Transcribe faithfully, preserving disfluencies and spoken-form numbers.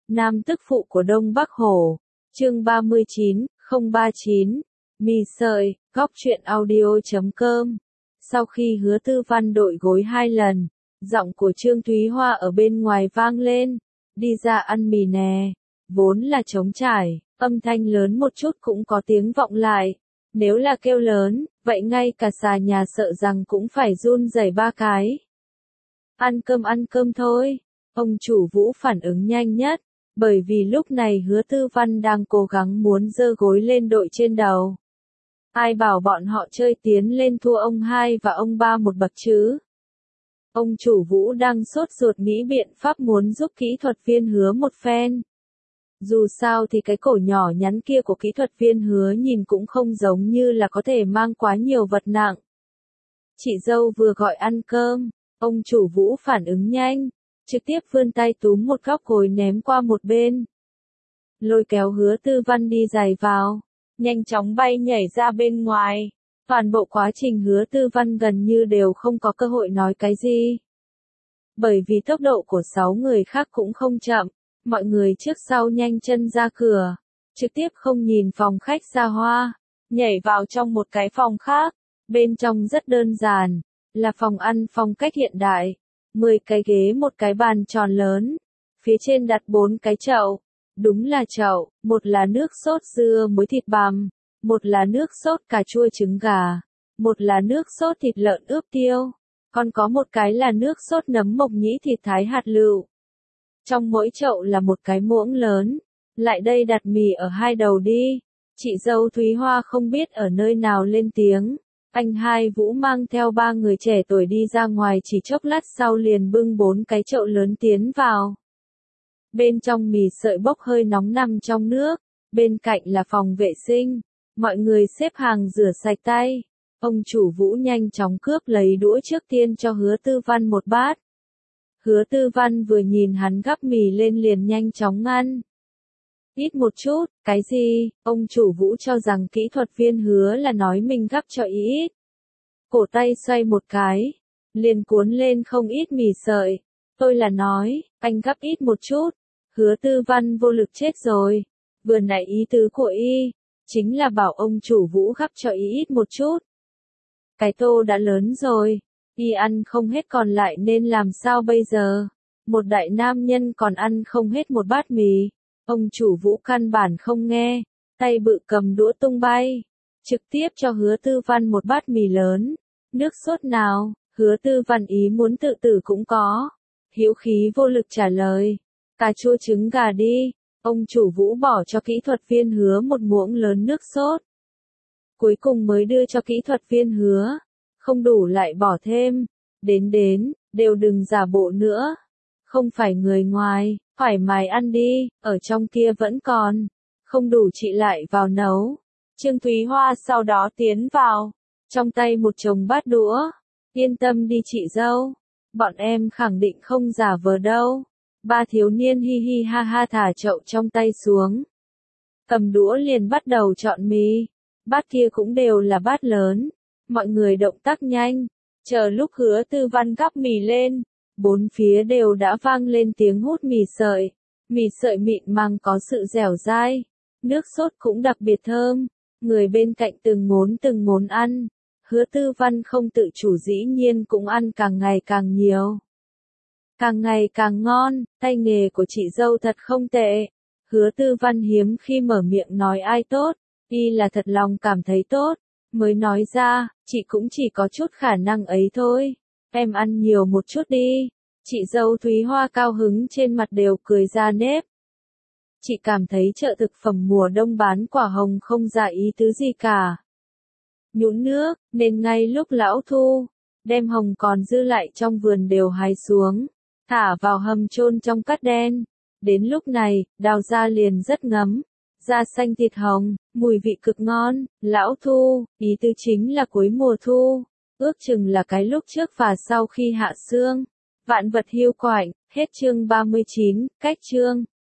Nam tức phụ của Đông Bắc Hổ. Chương ba mươi chín, không ba chín. Mì sợi, góc truyện audio chấm com. Sau khi Hứa Tư Văn đội gối hai lần, giọng của Trương Thúy Hoa ở bên ngoài vang lên. Đi ra ăn mì nè. Vốn là trống trải, âm thanh lớn một chút cũng có tiếng vọng lại. Nếu là kêu lớn, vậy ngay cả xà nhà sợ rằng cũng phải run rẩy ba cái. Ăn cơm ăn cơm thôi. Ông chủ Vũ phản ứng nhanh nhất, bởi vì lúc này Hứa Tư Văn đang cố gắng muốn giơ gối lên đội trên đầu. Ai bảo bọn họ chơi tiến lên thua ông hai và ông ba một bậc chứ? Ông chủ Vũ đang sốt ruột nghĩ biện pháp muốn giúp kỹ thuật viên Hứa một phen. Dù sao thì cái cổ nhỏ nhắn kia của kỹ thuật viên Hứa nhìn cũng không giống như là có thể mang quá nhiều vật nặng. Chị dâu vừa gọi ăn cơm, ông chủ Vũ phản ứng nhanh, trực tiếp vươn tay túm một góc gối ném qua một bên. Lôi kéo Hứa Tư Văn đi giày vào, nhanh chóng bay nhảy ra bên ngoài. Toàn bộ quá trình Hứa Tư Văn gần như đều không có cơ hội nói cái gì. Bởi vì tốc độ của sáu người khác cũng không chậm, mọi người trước sau nhanh chân ra cửa, trực tiếp không nhìn phòng khách xa hoa, nhảy vào trong một cái phòng khác. Bên trong rất đơn giản, là phòng ăn phong cách hiện đại, mười cái ghế một cái bàn tròn lớn, phía trên đặt bốn cái chậu, đúng là chậu, một là nước sốt dưa muối thịt bằm, một là nước sốt cà chua trứng gà, một là nước sốt thịt lợn ướp tiêu, còn có một cái là nước sốt nấm mộc nhĩ thịt thái hạt lựu. Trong mỗi chậu là một cái muỗng lớn, lại đây đặt mì ở hai đầu đi. Chị dâu Thúy Hoa không biết ở nơi nào lên tiếng. Anh hai Vũ mang theo ba người trẻ tuổi đi ra ngoài chỉ chốc lát sau liền bưng bốn cái chậu lớn tiến vào. Bên trong mì sợi bốc hơi nóng nằm trong nước, bên cạnh là phòng vệ sinh, mọi người xếp hàng rửa sạch tay. Ông chủ Vũ nhanh chóng cướp lấy đũa trước tiên cho Hứa Tư Văn một bát. Hứa Tư Văn vừa nhìn hắn gắp mì lên liền nhanh chóng ăn. Ít một chút, cái gì? Ông chủ Vũ cho rằng kỹ thuật viên Hứa là nói mình gắp cho ít. Cổ tay xoay một cái, liền cuốn lên không ít mì sợi. Tôi là nói, anh gắp ít một chút. Hứa Tư Văn vô lực chết rồi. Vừa nãy ý tứ của y, chính là bảo ông chủ Vũ gắp cho y ít một chút. Cái tô đã lớn rồi, y ăn không hết còn lại nên làm sao bây giờ? Một đại nam nhân còn ăn không hết một bát mì. Ông chủ Vũ căn bản không nghe, tay bự cầm đũa tung bay, trực tiếp cho Hứa Tư Văn một bát mì lớn. Nước sốt nào? Hứa Tư Văn ý muốn tự tử cũng có. Hữu khí vô lực trả lời, cà chua trứng gà đi. Ông chủ Vũ bỏ cho kỹ thuật viên Hứa một muỗng lớn nước sốt. Cuối cùng mới đưa cho kỹ thuật viên Hứa, không đủ lại bỏ thêm. Đến đến, đều đừng giả bộ nữa. Không phải người ngoài, thoải mái ăn đi, ở trong kia vẫn còn. Không đủ chị lại vào nấu. Trương Thúy Hoa sau đó tiến vào, trong tay một chồng bát đũa. Yên tâm đi chị dâu, bọn em khẳng định không giả vờ đâu. Ba thiếu niên hi hi ha ha thả chậu trong tay xuống. Cầm đũa liền bắt đầu chọn mì. Bát kia cũng đều là bát lớn. Mọi người động tác nhanh. Chờ lúc Hứa Tư Văn gắp mì lên, bốn phía đều đã vang lên tiếng hút mì sợi. Mì sợi mịn màng có sự dẻo dai. Nước sốt cũng đặc biệt thơm. Người bên cạnh từng ngốn từng ngốn ăn. Hứa Tư Văn không tự chủ dĩ nhiên cũng ăn càng ngày càng nhiều. Càng ngày càng ngon, tay nghề của chị dâu thật không tệ. Hứa Tư Văn hiếm khi mở miệng nói ai tốt, y là thật lòng cảm thấy tốt, mới nói ra, chị cũng chỉ có chút khả năng ấy thôi. Em ăn nhiều một chút đi. Chị dâu Thúy Hoa cao hứng trên mặt đều cười ra nếp. Chị cảm thấy chợ thực phẩm mùa đông bán quả hồng không ra ý tứ gì cả. Nhũn nước, nên ngay lúc lão thu, đem hồng còn dư lại trong vườn đều hái xuống, thả vào hầm chôn trong cát đen. Đến lúc này, đào ra liền rất ngấm, da xanh thịt hồng, mùi vị cực ngon. Lão thu, ý tứ chính là cuối mùa thu, ước chừng là cái lúc trước và sau khi hạ sương. Vạn vật hiu quạnh, hết chương ba mươi chín, cách chương.